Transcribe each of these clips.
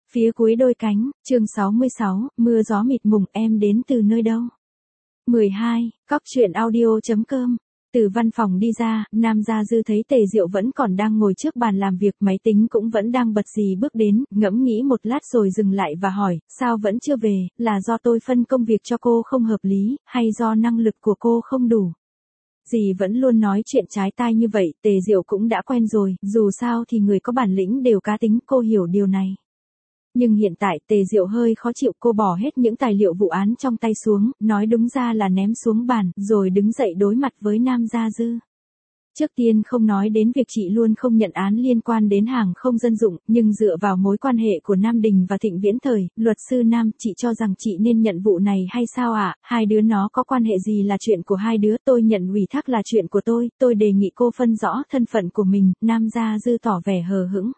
Phía cuối đôi cánh, chương 66, mưa gió mịt mùng, em đến từ nơi đâu? 12, Cóc truyện audio.com. Từ văn phòng đi ra, Nam Gia Dư thấy Tề Diệu vẫn còn đang ngồi trước bàn làm việc, máy tính cũng vẫn đang bật gì bước đến, ngẫm nghĩ một lát rồi dừng lại và hỏi, sao vẫn chưa về, là do tôi phân công việc cho cô không hợp lý, hay do năng lực của cô không đủ? Dì vẫn luôn nói chuyện trái tai như vậy, Tề Diệu cũng đã quen rồi, dù sao thì người có bản lĩnh đều cá tính, cô hiểu điều này. Nhưng hiện tại Tề Diệu hơi khó chịu, cô bỏ hết những tài liệu vụ án trong tay xuống, nói đúng ra là ném xuống bàn, rồi đứng dậy đối mặt với Nam Gia Dư. Trước tiên không nói đến việc chị luôn không nhận án liên quan đến hàng không dân dụng, nhưng dựa vào mối quan hệ của Nam Đình và Thịnh Viễn Thời, luật sư Nam, chị cho rằng chị nên nhận vụ này hay sao ạ? Hai đứa nó có quan hệ gì là chuyện của hai đứa, tôi nhận ủy thác là chuyện của tôi đề nghị cô phân rõ thân phận của mình. Nam Gia Dư tỏ vẻ hờ hững.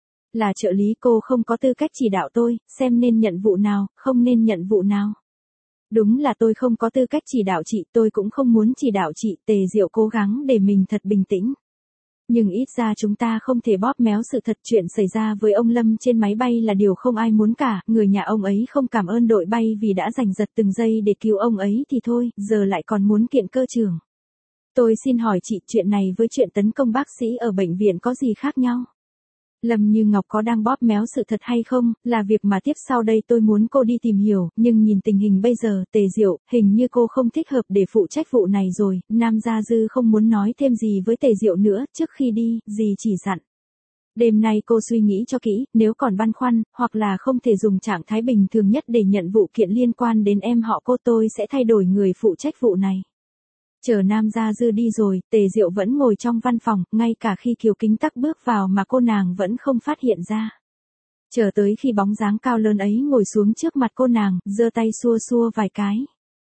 Là trợ lý, cô không có tư cách chỉ đạo tôi, xem nên nhận vụ nào, không nên nhận vụ nào. Đúng là tôi không có tư cách chỉ đạo chị, tôi cũng không muốn chỉ đạo chị. Tề Diệu cố gắng để mình thật bình tĩnh. Nhưng ít ra chúng ta không thể bóp méo sự thật, chuyện xảy ra với ông Lâm trên máy bay là điều không ai muốn cả, người nhà ông ấy không cảm ơn đội bay vì đã giành giật từng giây để cứu ông ấy thì thôi, giờ lại còn muốn kiện cơ trưởng. Tôi xin hỏi chị, chuyện này với chuyện tấn công bác sĩ ở bệnh viện có gì khác nhau? Lâm Như Ngọc có đang bóp méo sự thật hay không, là việc mà tiếp sau đây tôi muốn cô đi tìm hiểu, nhưng nhìn tình hình bây giờ, Tề Diệu, hình như cô không thích hợp để phụ trách vụ này rồi. Nam Gia Dư không muốn nói thêm gì với Tề Diệu nữa, trước khi đi, dì chỉ dặn. Đêm nay cô suy nghĩ cho kỹ, nếu còn băn khoăn, hoặc là không thể dùng trạng thái bình thường nhất để nhận vụ kiện liên quan đến em họ cô, tôi sẽ thay đổi người phụ trách vụ này. Chờ Nam Gia Dư đi rồi, Tề Diệu vẫn ngồi trong văn phòng, ngay cả khi Kiều Kính Tắc bước vào mà cô nàng vẫn không phát hiện ra. Chờ tới khi bóng dáng cao lớn ấy ngồi xuống trước mặt cô nàng, giơ tay xua xua vài cái.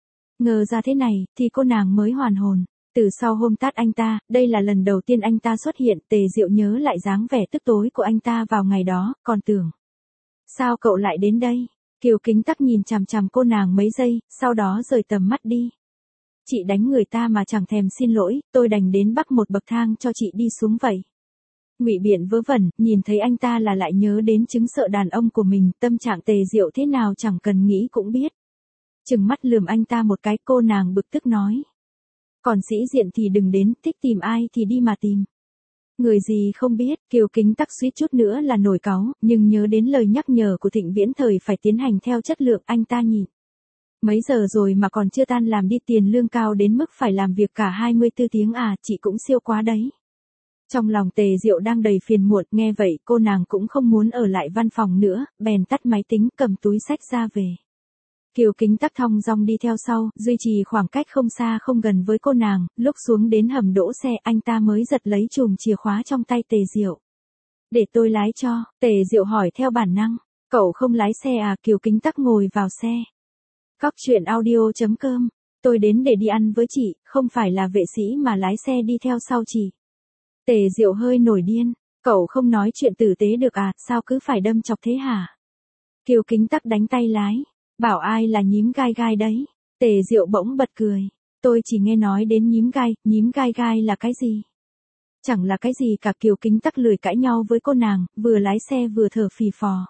Ngờ ra thế này, thì cô nàng mới hoàn hồn. Từ sau hôm tát anh ta, đây là lần đầu tiên anh ta xuất hiện, Tề Diệu nhớ lại dáng vẻ tức tối của anh ta vào ngày đó, còn tưởng. Sao cậu lại đến đây? Kiều Kính Tắc nhìn chằm chằm cô nàng mấy giây, sau đó rời tầm mắt đi. Chị đánh người ta mà chẳng thèm xin lỗi, tôi đành đến bắc một bậc thang cho chị đi xuống vậy. Ngụy Biện vớ vẩn, nhìn thấy anh ta là lại nhớ đến chứng sợ đàn ông của mình, tâm trạng Tề Diệu thế nào chẳng cần nghĩ cũng biết. Chừng mắt lườm anh ta một cái, cô nàng bực tức nói. Còn sĩ diện thì đừng đến, thích tìm ai thì đi mà tìm. Người gì không biết, Kiều Kính Tắc suýt chút nữa là nổi cáu, nhưng nhớ đến lời nhắc nhở của Thịnh Viễn Thời phải tiến hành theo chất lượng, anh ta nhịn. Mấy giờ rồi mà còn chưa tan làm đi, tiền lương cao đến mức phải làm việc cả 24 tiếng à, chị cũng siêu quá đấy. Trong lòng Tề Diệu đang đầy phiền muộn, nghe vậy cô nàng cũng không muốn ở lại văn phòng nữa, bèn tắt máy tính, cầm túi xách ra về. Kiều Kính Tắc thong dong đi theo sau, duy trì khoảng cách không xa không gần với cô nàng, lúc xuống đến hầm đỗ xe anh ta mới giật lấy chùm chìa khóa trong tay Tề Diệu. Để tôi lái cho, Tề Diệu hỏi theo bản năng, cậu không lái xe à? Kiều Kính Tắc ngồi vào xe. Cóc truyện audio.com, tôi đến để đi ăn với chị, không phải là vệ sĩ mà lái xe đi theo sau chị. Tề Diệu hơi nổi điên, cậu không nói chuyện tử tế được à, sao cứ phải đâm chọc thế hả? Kiều Kính Tắc đánh tay lái, bảo ai là nhím gai gai đấy. Tề Diệu bỗng bật cười, tôi chỉ nghe nói đến nhím gai gai là cái gì? Chẳng là cái gì cả. Kiều Kính Tắc lười cãi nhau với cô nàng, vừa lái xe vừa thở phì phò.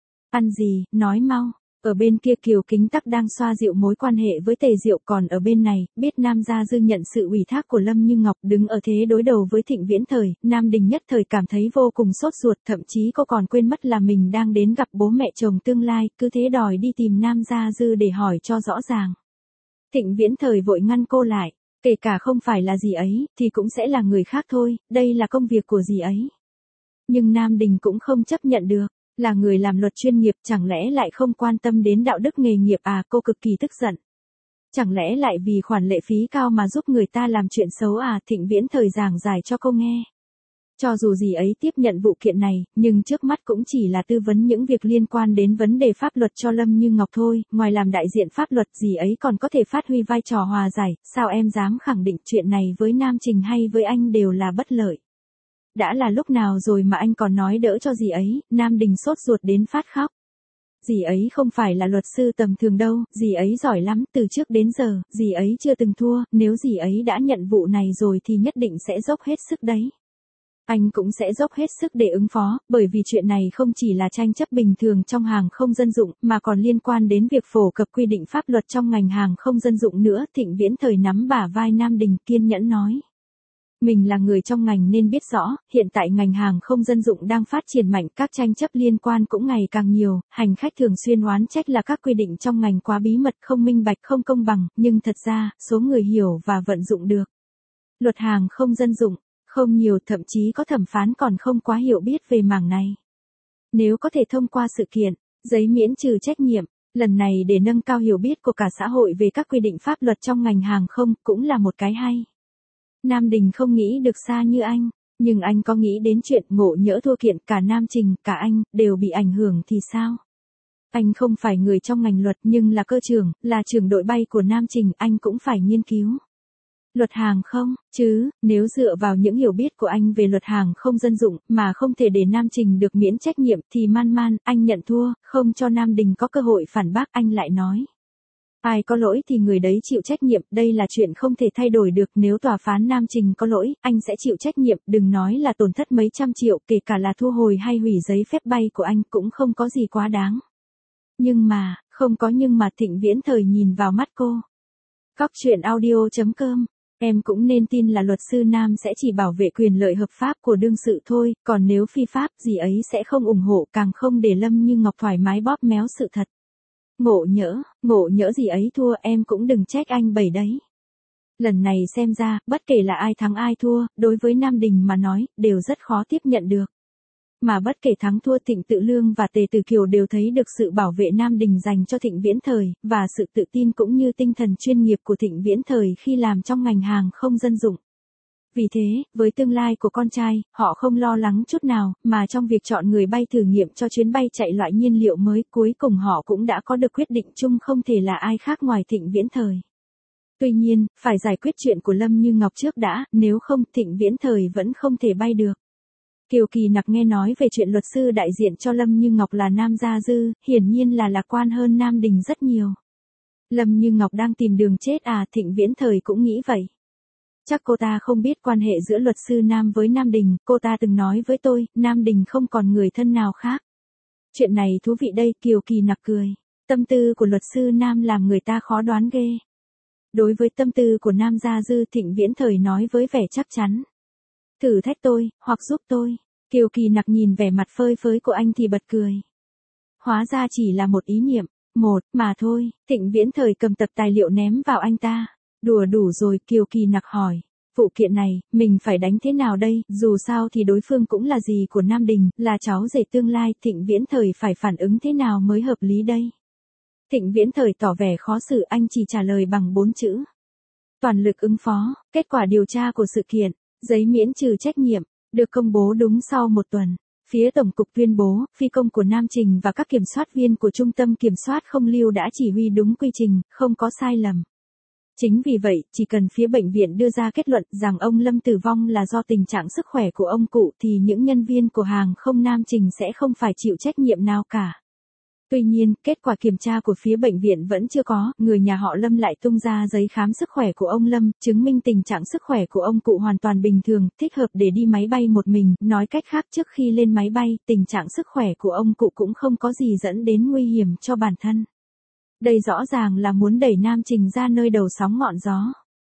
Ăn gì, nói mau. Ở bên kia Kiều Kính Tắc đang xoa dịu mối quan hệ với Tề Diệu, còn ở bên này, biết Nam Gia Dư nhận sự ủy thác của Lâm Như Ngọc, đứng ở thế đối đầu với Thịnh Viễn Thời, Nam Đình nhất thời cảm thấy vô cùng sốt ruột, thậm chí cô còn quên mất là mình đang đến gặp bố mẹ chồng tương lai, cứ thế đòi đi tìm Nam Gia Dư để hỏi cho rõ ràng. Thịnh Viễn Thời vội ngăn cô lại, kể cả không phải là dì ấy, thì cũng sẽ là người khác thôi, đây là công việc của dì ấy. Nhưng Nam Đình cũng không chấp nhận được. Là người làm luật chuyên nghiệp, chẳng lẽ lại không quan tâm đến đạo đức nghề nghiệp à? Cô cực kỳ tức giận. Chẳng lẽ lại vì khoản lệ phí cao mà giúp người ta làm chuyện xấu à? Thịnh Viễn Thời giảng giải cho cô nghe. Cho dù dì ấy tiếp nhận vụ kiện này, nhưng trước mắt cũng chỉ là tư vấn những việc liên quan đến vấn đề pháp luật cho Lâm Như Ngọc thôi, ngoài làm đại diện pháp luật dì ấy còn có thể phát huy vai trò hòa giải, sao em dám khẳng định chuyện này với Nam Trình hay với anh đều là bất lợi. Đã là lúc nào rồi mà anh còn nói đỡ cho dì ấy? Nam Đình sốt ruột đến phát khóc. Dì ấy không phải là luật sư tầm thường đâu, dì ấy giỏi lắm, từ trước đến giờ, dì ấy chưa từng thua, nếu dì ấy đã nhận vụ này rồi thì nhất định sẽ dốc hết sức đấy. Anh cũng sẽ dốc hết sức để ứng phó, bởi vì chuyện này không chỉ là tranh chấp bình thường trong hàng không dân dụng, mà còn liên quan đến việc phổ cập quy định pháp luật trong ngành hàng không dân dụng nữa. Thịnh Viễn Thời nắm bả vai Nam Đình kiên nhẫn nói. Mình là người trong ngành nên biết rõ, hiện tại ngành hàng không dân dụng đang phát triển mạnh, các tranh chấp liên quan cũng ngày càng nhiều, hành khách thường xuyên oán trách là các quy định trong ngành quá bí mật, không minh bạch, không công bằng, nhưng thật ra, số người hiểu và vận dụng được luật hàng không dân dụng không nhiều, thậm chí có thẩm phán còn không quá hiểu biết về mảng này. Nếu có thể thông qua sự kiện, giấy miễn trừ trách nhiệm, lần này để nâng cao hiểu biết của cả xã hội về các quy định pháp luật trong ngành hàng không, cũng là một cái hay. Nam Đình không nghĩ được xa như anh, nhưng anh có nghĩ đến chuyện ngộ nhỡ thua kiện cả Nam Trình, cả anh, đều bị ảnh hưởng thì sao? Anh không phải người trong ngành luật nhưng là cơ trưởng, là trưởng đội bay của Nam Trình, anh cũng phải nghiên cứu luật hàng không, chứ, nếu dựa vào những hiểu biết của anh về luật hàng không dân dụng, mà không thể để Nam Trình được miễn trách nhiệm thì man, anh nhận thua, không cho Nam Đình có cơ hội phản bác. Anh lại nói. Ai có lỗi thì người đấy chịu trách nhiệm, đây là chuyện không thể thay đổi được, nếu tòa phán Nam Trình có lỗi, anh sẽ chịu trách nhiệm, đừng nói là tổn thất mấy trăm triệu, kể cả là thu hồi hay hủy giấy phép bay của anh cũng không có gì quá đáng. Nhưng mà, không có nhưng mà. Thịnh Viễn Thời nhìn vào mắt cô. Cóc truyện audio.com. Em cũng nên tin là luật sư Nam sẽ chỉ bảo vệ quyền lợi hợp pháp của đương sự thôi, còn nếu phi pháp gì ấy sẽ không ủng hộ, càng không để Lâm Như Ngọc thoải mái bóp méo sự thật. Ngộ nhỡ gì ấy thua em cũng đừng trách anh bẩy đấy. Lần này xem ra, bất kể là ai thắng ai thua, đối với Nam Đình mà nói, đều rất khó tiếp nhận được. Mà bất kể thắng thua, Thịnh Tự Lương và Tề Tử Kiều đều thấy được sự bảo vệ Nam Đình dành cho Thịnh Viễn Thời, và sự tự tin cũng như tinh thần chuyên nghiệp của Thịnh Viễn Thời khi làm trong ngành hàng không dân dụng. Vì thế, với tương lai của con trai, họ không lo lắng chút nào, mà trong việc chọn người bay thử nghiệm cho chuyến bay chạy loại nhiên liệu mới, cuối cùng họ cũng đã có được quyết định chung không thể là ai khác ngoài Thịnh Viễn Thời. Tuy nhiên, phải giải quyết chuyện của Lâm Như Ngọc trước đã, nếu không Thịnh Viễn Thời vẫn không thể bay được. Kiều Kỳ Nặc nghe nói về chuyện luật sư đại diện cho Lâm Như Ngọc là Nam Gia Dư, hiển nhiên là lạc quan hơn Nam Đình rất nhiều. Lâm Như Ngọc đang tìm đường chết à? Thịnh Viễn Thời cũng nghĩ vậy. Chắc cô ta không biết quan hệ giữa luật sư Nam với Nam Đình, cô ta từng nói với tôi, Nam Đình không còn người thân nào khác. Chuyện này thú vị đây. Kiều Kỳ Nặc cười. Tâm tư của luật sư Nam làm người ta khó đoán ghê. Đối với tâm tư của Nam Gia Dư, Thịnh Viễn Thời nói với vẻ chắc chắn. Thử thách tôi, hoặc giúp tôi. Kiều Kỳ Nặc nhìn vẻ mặt phơi phới của anh thì bật cười. Hóa ra chỉ là một ý niệm, một mà thôi. Thịnh Viễn Thời cầm tập tài liệu ném vào anh ta. Đùa đủ rồi. Kiều Kỳ Nặc hỏi. Vụ kiện này, mình phải đánh thế nào đây? Dù sao thì đối phương cũng là dì của Nam Đình, là cháu rể tương lai. Thịnh Viễn Thời phải phản ứng thế nào mới hợp lý đây? Thịnh Viễn Thời tỏ vẻ khó xử, anh chỉ trả lời bằng 4 chữ. Toàn lực ứng phó. Kết quả điều tra của sự kiện, giấy miễn trừ trách nhiệm, được công bố đúng sau 1 tuần. Phía Tổng cục tuyên bố, phi công của Nam Trình và các kiểm soát viên của Trung tâm Kiểm soát Không lưu đã chỉ huy đúng quy trình, không có sai lầm. Chính vì vậy, chỉ cần phía bệnh viện đưa ra kết luận rằng ông Lâm tử vong là do tình trạng sức khỏe của ông cụ thì những nhân viên của hàng không Nam Trình sẽ không phải chịu trách nhiệm nào cả. Tuy nhiên, kết quả kiểm tra của phía bệnh viện vẫn chưa có, người nhà họ Lâm lại tung ra giấy khám sức khỏe của ông Lâm, chứng minh tình trạng sức khỏe của ông cụ hoàn toàn bình thường, thích hợp để đi máy bay một mình, nói cách khác trước khi lên máy bay, tình trạng sức khỏe của ông cụ cũng không có gì dẫn đến nguy hiểm cho bản thân. Đây rõ ràng là muốn đẩy Nam Trình ra nơi đầu sóng ngọn gió.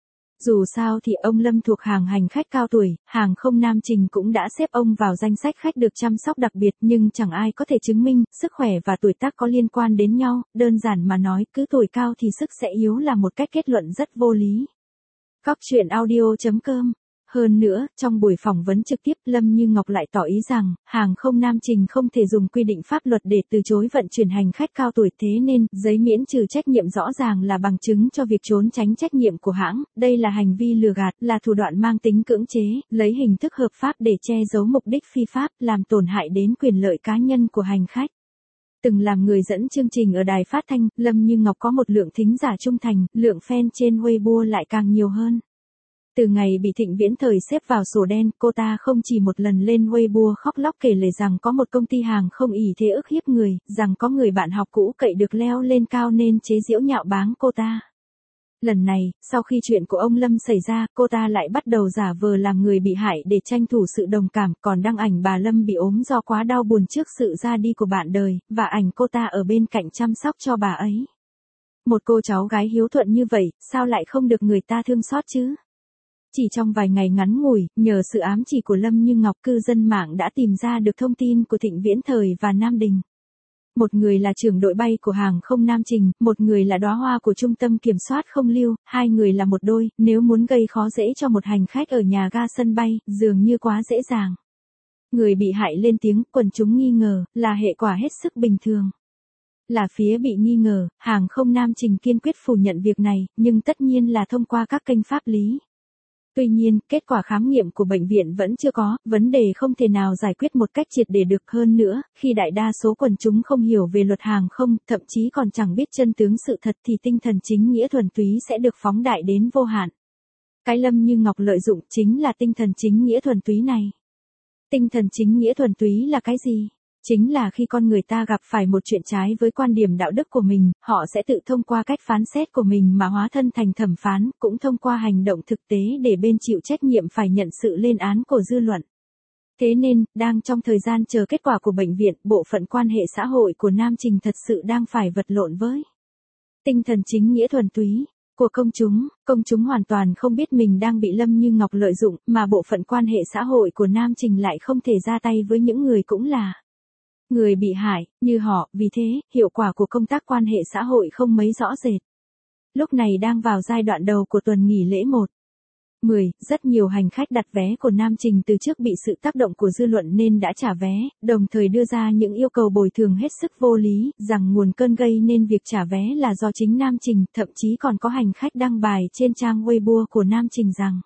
Dù sao thì ông Lâm thuộc hàng hành khách cao tuổi, hàng không Nam Trình cũng đã xếp ông vào danh sách khách được chăm sóc đặc biệt, nhưng chẳng ai có thể chứng minh sức khỏe và tuổi tác có liên quan đến nhau, đơn giản mà nói cứ tuổi cao thì sức sẽ yếu là một cách kết luận rất vô lý. Cóc truyện audio.com. Hơn nữa, trong buổi phỏng vấn trực tiếp, Lâm Như Ngọc lại tỏ ý rằng, hàng không Nam Trình không thể dùng quy định pháp luật để từ chối vận chuyển hành khách cao tuổi, thế nên, giấy miễn trừ trách nhiệm rõ ràng là bằng chứng cho việc trốn tránh trách nhiệm của hãng, đây là hành vi lừa gạt, là thủ đoạn mang tính cưỡng chế, lấy hình thức hợp pháp để che giấu mục đích phi pháp, làm tổn hại đến quyền lợi cá nhân của hành khách. Từng làm người dẫn chương trình ở đài phát thanh, Lâm Như Ngọc có một lượng thính giả trung thành, lượng fan trên Weibo lại càng nhiều hơn. Từ ngày bị Thịnh Viễn Thời xếp vào sổ đen, cô ta không chỉ một lần lên Weibo khóc lóc kể lể rằng có một công ty hàng không ỷ thế ức hiếp người, rằng có người bạn học cũ cậy được leo lên cao nên chế giễu nhạo báng cô ta. Lần này, sau khi chuyện của ông Lâm xảy ra, cô ta lại bắt đầu giả vờ làm người bị hại để tranh thủ sự đồng cảm, còn đăng ảnh bà Lâm bị ốm do quá đau buồn trước sự ra đi của bạn đời, và ảnh cô ta ở bên cạnh chăm sóc cho bà ấy. Một cô cháu gái hiếu thuận như vậy, sao lại không được người ta thương xót chứ? Chỉ trong vài ngày ngắn ngủi, nhờ sự ám chỉ của Lâm Như Ngọc, cư dân mạng đã tìm ra được thông tin của Thịnh Viễn Thời và Nam Đình. Một người là trưởng đội bay của hàng không Nam Trình, một người là đóa hoa của trung tâm kiểm soát không lưu, hai người là một đôi, nếu muốn gây khó dễ cho một hành khách ở nhà ga sân bay, dường như quá dễ dàng. Người bị hại lên tiếng, quần chúng nghi ngờ, là hệ quả hết sức bình thường. Là phía bị nghi ngờ, hàng không Nam Trình kiên quyết phủ nhận việc này, nhưng tất nhiên là thông qua các kênh pháp lý. Tuy nhiên, kết quả khám nghiệm của bệnh viện vẫn chưa có, vấn đề không thể nào giải quyết một cách triệt để được. Hơn nữa, khi đại đa số quần chúng không hiểu về luật hàng không, thậm chí còn chẳng biết chân tướng sự thật thì tinh thần chính nghĩa thuần túy sẽ được phóng đại đến vô hạn. Cái Lâm Như Ngọc lợi dụng chính là tinh thần chính nghĩa thuần túy này. Tinh thần chính nghĩa thuần túy là cái gì? Chính là khi con người ta gặp phải một chuyện trái với quan điểm đạo đức của mình, họ sẽ tự thông qua cách phán xét của mình mà hóa thân thành thẩm phán, cũng thông qua hành động thực tế để bên chịu trách nhiệm phải nhận sự lên án của dư luận. Thế nên, đang trong thời gian chờ kết quả của bệnh viện, bộ phận quan hệ xã hội của Nam Trình thật sự đang phải vật lộn với tinh thần chính nghĩa thuần túy của công chúng hoàn toàn không biết mình đang bị Lâm Như Ngọc lợi dụng, mà bộ phận quan hệ xã hội của Nam Trình lại không thể ra tay với những người cũng là người bị hại, như họ, vì thế, hiệu quả của công tác quan hệ xã hội không mấy rõ rệt. Lúc này đang vào giai đoạn đầu của tuần nghỉ lễ 1/10, rất nhiều hành khách đặt vé của Nam Trình từ trước bị sự tác động của dư luận nên đã trả vé, đồng thời đưa ra những yêu cầu bồi thường hết sức vô lý, rằng nguồn cơn gây nên việc trả vé là do chính Nam Trình, thậm chí còn có hành khách đăng bài trên trang Weibo của Nam Trình rằng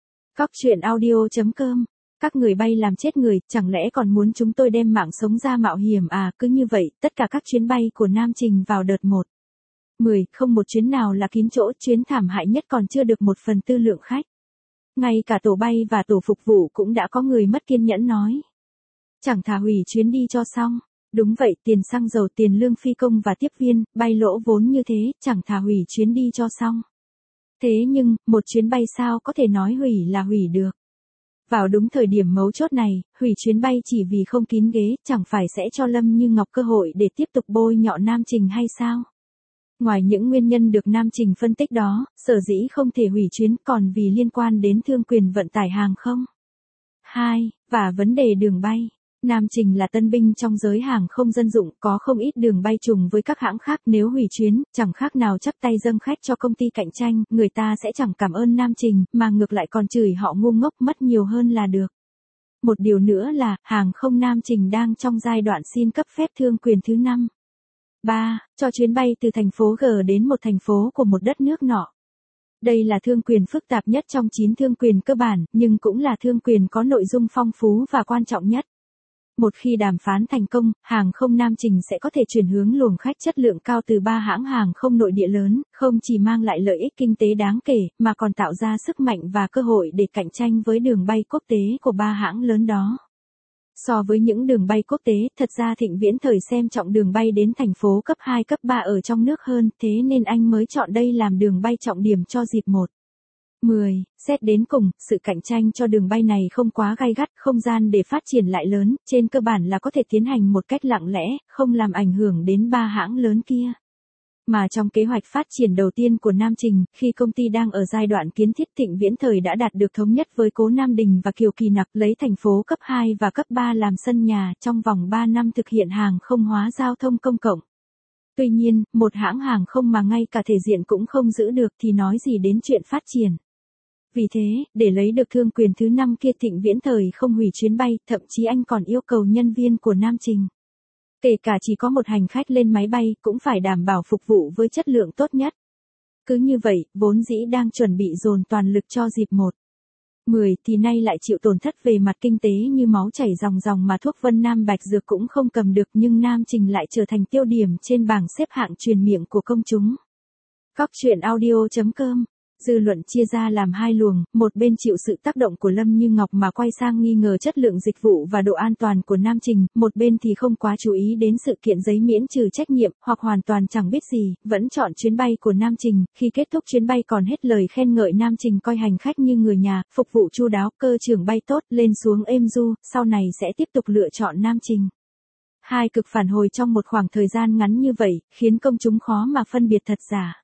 Coctruyện.audio.com các người bay làm chết người, chẳng lẽ còn muốn chúng tôi đem mạng sống ra mạo hiểm à? Cứ như vậy, tất cả các chuyến bay của Nam Trình vào đợt 1/10, không một chuyến nào là kín chỗ, chuyến thảm hại nhất còn chưa được 1/4 lượng khách. Ngay cả tổ bay và tổ phục vụ cũng đã có người mất kiên nhẫn nói. Chẳng thà hủy chuyến đi cho xong. Đúng vậy, tiền xăng dầu, tiền lương phi công và tiếp viên, bay lỗ vốn như thế, chẳng thà hủy chuyến đi cho xong. Thế nhưng, một chuyến bay sao có thể nói hủy là hủy được? Vào đúng thời điểm mấu chốt này, hủy chuyến bay chỉ vì không kín ghế, chẳng phải sẽ cho Lâm Như Ngọc cơ hội để tiếp tục bôi nhọ Nam Trình hay sao? Ngoài những nguyên nhân được Nam Trình phân tích đó, sở dĩ không thể hủy chuyến còn vì liên quan đến thương quyền vận tải hàng không. 2. Và vấn đề đường bay. Nam Trình là tân binh trong giới hàng không dân dụng, có không ít đường bay trùng với các hãng khác, nếu hủy chuyến, chẳng khác nào chắp tay dâng khách cho công ty cạnh tranh, người ta sẽ chẳng cảm ơn Nam Trình, mà ngược lại còn chửi họ ngu ngốc, mất nhiều hơn là được. Một điều nữa là, hàng không Nam Trình đang trong giai đoạn xin cấp phép thương quyền thứ 5. 3. Cho chuyến bay từ thành phố G đến một thành phố của một đất nước nọ. Đây là thương quyền phức tạp nhất trong 9 thương quyền cơ bản, nhưng cũng là thương quyền có nội dung phong phú và quan trọng nhất. Một khi đàm phán thành công, hàng không Nam Trình sẽ có thể chuyển hướng luồng khách chất lượng cao từ 3 hãng hàng không nội địa lớn, không chỉ mang lại lợi ích kinh tế đáng kể, mà còn tạo ra sức mạnh và cơ hội để cạnh tranh với đường bay quốc tế của 3 hãng lớn đó. So với những đường bay quốc tế, thật ra Thịnh Viễn Thời xem trọng đường bay đến thành phố cấp 2 cấp 3 ở trong nước hơn, thế nên anh mới chọn đây làm đường bay trọng điểm cho dịp 1/10. Xét đến cùng, sự cạnh tranh cho đường bay này không quá gay gắt, không gian để phát triển lại lớn, trên cơ bản là có thể tiến hành một cách lặng lẽ, không làm ảnh hưởng đến 3 hãng lớn kia. Mà trong kế hoạch phát triển đầu tiên của Nam Trình, khi công ty đang ở giai đoạn kiến thiết, Thịnh Viễn Thời đã đạt được thống nhất với Cố Nam Đình và Kiều Kỳ Nặc, lấy thành phố cấp 2 và cấp 3 làm sân nhà, trong vòng 3 năm thực hiện hàng không hóa giao thông công cộng. Tuy nhiên, một hãng hàng không mà ngay cả thể diện cũng không giữ được thì nói gì đến chuyện phát triển. Vì thế, để lấy được thương quyền thứ 5 kia, Thịnh Viễn Thời không hủy chuyến bay, thậm chí anh còn yêu cầu nhân viên của Nam Trình, kể cả chỉ có một hành khách lên máy bay, cũng phải đảm bảo phục vụ với chất lượng tốt nhất. Cứ như vậy, vốn dĩ đang chuẩn bị dồn toàn lực cho dịp 1/10 thì nay lại chịu tổn thất về mặt kinh tế như máu chảy ròng ròng, mà thuốc Vân Nam Bạch Dược cũng không cầm được, nhưng Nam Trình lại trở thành tiêu điểm trên bảng xếp hạng truyền miệng của công chúng. Coctruyện.audio.com Dư luận chia ra làm hai luồng, một bên chịu sự tác động của Lâm Như Ngọc mà quay sang nghi ngờ chất lượng dịch vụ và độ an toàn của Nam Trình, một bên thì không quá chú ý đến sự kiện giấy miễn trừ trách nhiệm, hoặc hoàn toàn chẳng biết gì, vẫn chọn chuyến bay của Nam Trình, khi kết thúc chuyến bay còn hết lời khen ngợi Nam Trình coi hành khách như người nhà, phục vụ chu đáo, cơ trưởng bay tốt, lên xuống êm du, sau này sẽ tiếp tục lựa chọn Nam Trình. Hai cực phản hồi trong một khoảng thời gian ngắn như vậy, khiến công chúng khó mà phân biệt thật giả.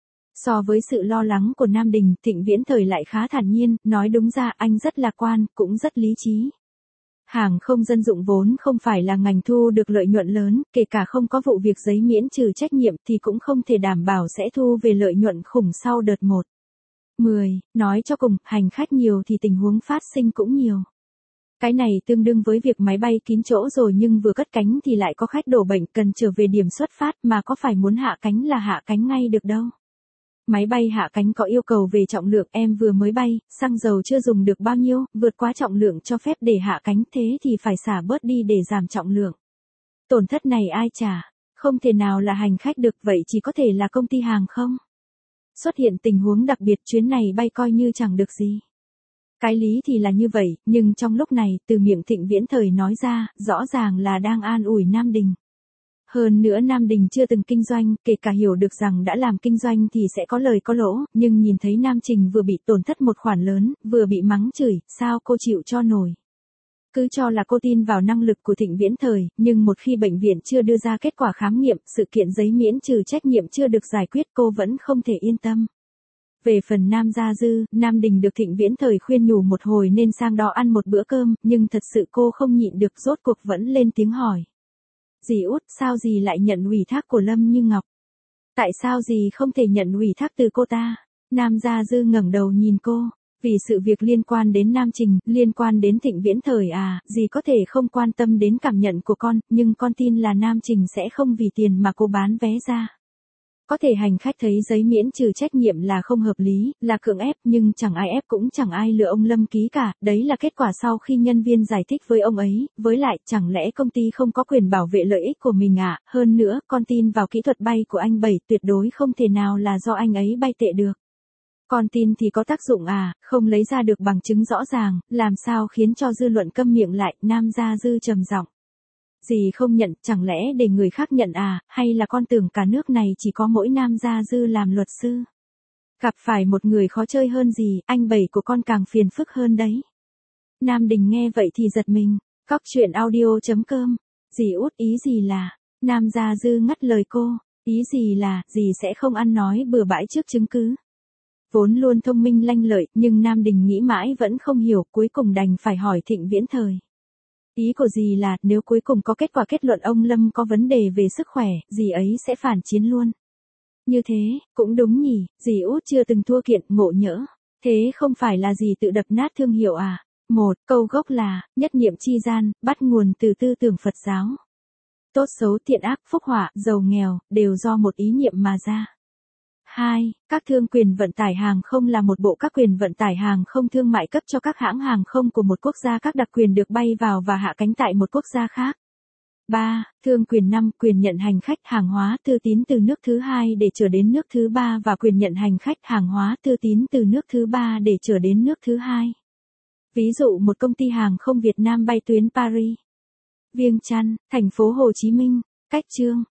So với sự lo lắng của Nam Đình, Thịnh Viễn Thời lại khá thản nhiên, nói đúng ra anh rất lạc quan, cũng rất lý trí. Hàng không dân dụng vốn không phải là ngành thu được lợi nhuận lớn, kể cả không có vụ việc giấy miễn trừ trách nhiệm thì cũng không thể đảm bảo sẽ thu về lợi nhuận khủng sau đợt 1. 10. Nói cho cùng, hành khách nhiều thì tình huống phát sinh cũng nhiều. Cái này tương đương với việc máy bay kín chỗ rồi nhưng vừa cất cánh thì lại có khách đổ bệnh cần trở về điểm xuất phát mà có phải muốn hạ cánh là hạ cánh ngay được đâu. Máy bay hạ cánh có yêu cầu về trọng lượng, em vừa mới bay, xăng dầu chưa dùng được bao nhiêu, vượt quá trọng lượng cho phép để hạ cánh, thế thì phải xả bớt đi để giảm trọng lượng. Tổn thất này ai trả? Không thể nào là hành khách được, vậy chỉ có thể là công ty hàng không. Xuất hiện tình huống đặc biệt chuyến này bay coi như chẳng được gì. Cái lý thì là như vậy, nhưng trong lúc này, từ miệng Thịnh Viễn Thời nói ra, rõ ràng là đang an ủi Nam Đình. Hơn nữa Nam Đình chưa từng kinh doanh, kể cả hiểu được rằng đã làm kinh doanh thì sẽ có lời có lỗ, nhưng nhìn thấy Nam Trình vừa bị tổn thất một khoản lớn, vừa bị mắng chửi, sao cô chịu cho nổi. Cứ cho là cô tin vào năng lực của Thịnh Viễn Thời, nhưng một khi bệnh viện chưa đưa ra kết quả khám nghiệm, sự kiện giấy miễn trừ trách nhiệm chưa được giải quyết cô vẫn không thể yên tâm. Về phần Nam Gia Dư, Nam Đình được Thịnh Viễn Thời khuyên nhủ một hồi nên sang đó ăn một bữa cơm, nhưng thật sự cô không nhịn được rốt cuộc vẫn lên tiếng hỏi. Dì út, sao dì lại nhận ủy thác của Lâm Như Ngọc? Tại sao dì không thể nhận ủy thác từ cô ta? Nam Gia Dư ngẩng đầu nhìn cô. Vì sự việc liên quan đến Nam Trình, liên quan đến Thịnh Viễn Thời à, dì có thể không quan tâm đến cảm nhận của con, nhưng con tin là Nam Trình sẽ không vì tiền mà cô bán vé ra. Có thể hành khách thấy giấy miễn trừ trách nhiệm là không hợp lý, là cưỡng ép, nhưng chẳng ai ép cũng chẳng ai lừa ông Lâm ký cả, đấy là kết quả sau khi nhân viên giải thích với ông ấy, với lại chẳng lẽ công ty không có quyền bảo vệ lợi ích của mình à, hơn nữa, con tin vào kỹ thuật bay của anh Bảy, tuyệt đối không thể nào là do anh ấy bay tệ được. Con tin thì có tác dụng à, không lấy ra được bằng chứng rõ ràng, làm sao khiến cho dư luận câm miệng lại, Nam Gia Dư trầm giọng. Dì không nhận, chẳng lẽ để người khác nhận à, hay là con tưởng cả nước này chỉ có mỗi Nam Gia Dư làm luật sư? Gặp phải một người khó chơi hơn gì, anh Bảy của con càng phiền phức hơn đấy. Nam Đình nghe vậy thì giật mình, cóc truyện audio.com, dì út ý gì là, Nam Gia Dư ngắt lời cô, ý gì là, dì sẽ không ăn nói bừa bãi trước chứng cứ. Vốn luôn thông minh lanh lợi, nhưng Nam Đình nghĩ mãi vẫn không hiểu, cuối cùng đành phải hỏi Thịnh Viễn Thời. Ý của dì là, nếu cuối cùng có kết quả kết luận ông Lâm có vấn đề về sức khỏe, dì ấy sẽ phản chiến luôn. Như thế, cũng đúng nhỉ, dì út chưa từng thua kiện, ngộ nhỡ. Thế không phải là dì tự đập nát thương hiệu à? Một, câu gốc là, nhất niệm chi gian, bắt nguồn từ tư tưởng Phật giáo. Tốt xấu thiện ác, phúc họa, giàu nghèo, đều do một ý niệm mà ra. 2. Các thương quyền vận tải hàng không là một bộ các quyền vận tải hàng không thương mại cấp cho các hãng hàng không của một quốc gia các đặc quyền được bay vào và hạ cánh tại một quốc gia khác. 3. Thương quyền 5. Quyền nhận hành khách hàng hóa thư tín từ nước thứ hai để trở đến nước thứ ba và quyền nhận hành khách hàng hóa thư tín từ nước thứ ba để trở đến nước thứ hai. Ví dụ một công ty hàng không Việt Nam bay tuyến Paris, Viêng Chăn, thành phố Hồ Chí Minh, Cách Chương,